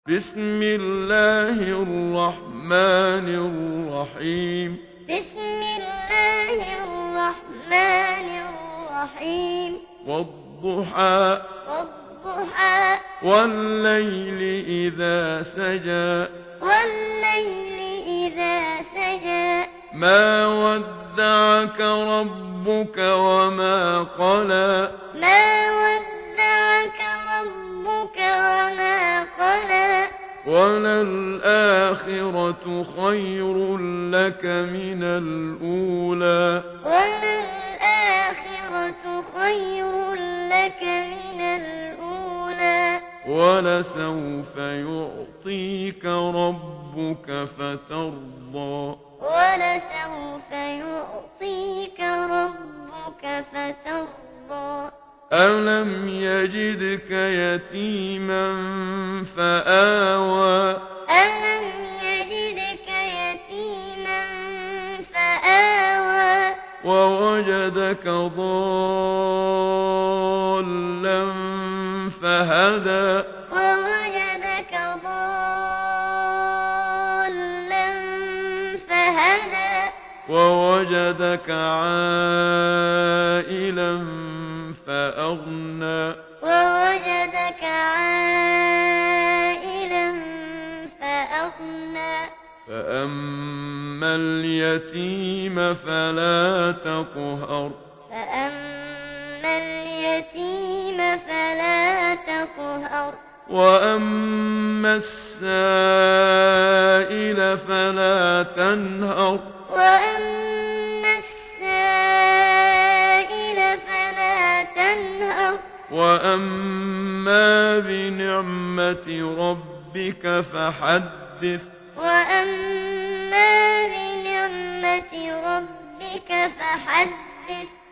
بسم الله الرحمن الرحيم بسم الله الرحمن الرحيم والضحى والضحى والليل إذا سجى والليل إذا سجى ما ودعك ربك وما قلى ما ودعك ربك وما قلى وللآخرة خير لك من الأولى وللآخرة خير لك من الأولى ولسوف يعطيك ربك فترضى ولسوف يعطيك ربك فترضى ألم يجدك يتيما فآوى ألم يجدك يتيما فآوى ووجدك ضالا فهدى ووجدك ضالا فهدى ووجدك عائلا فأغنى ووجدك عائلا فأغنى فأما اليتيم فلا تقهر فأما اليتيم فلا تقهر وأما السائل فلا تنهر وأما السائل فلا تنهر وأما بنعمة ربك فحدث وأما بنعمة ربك فحدث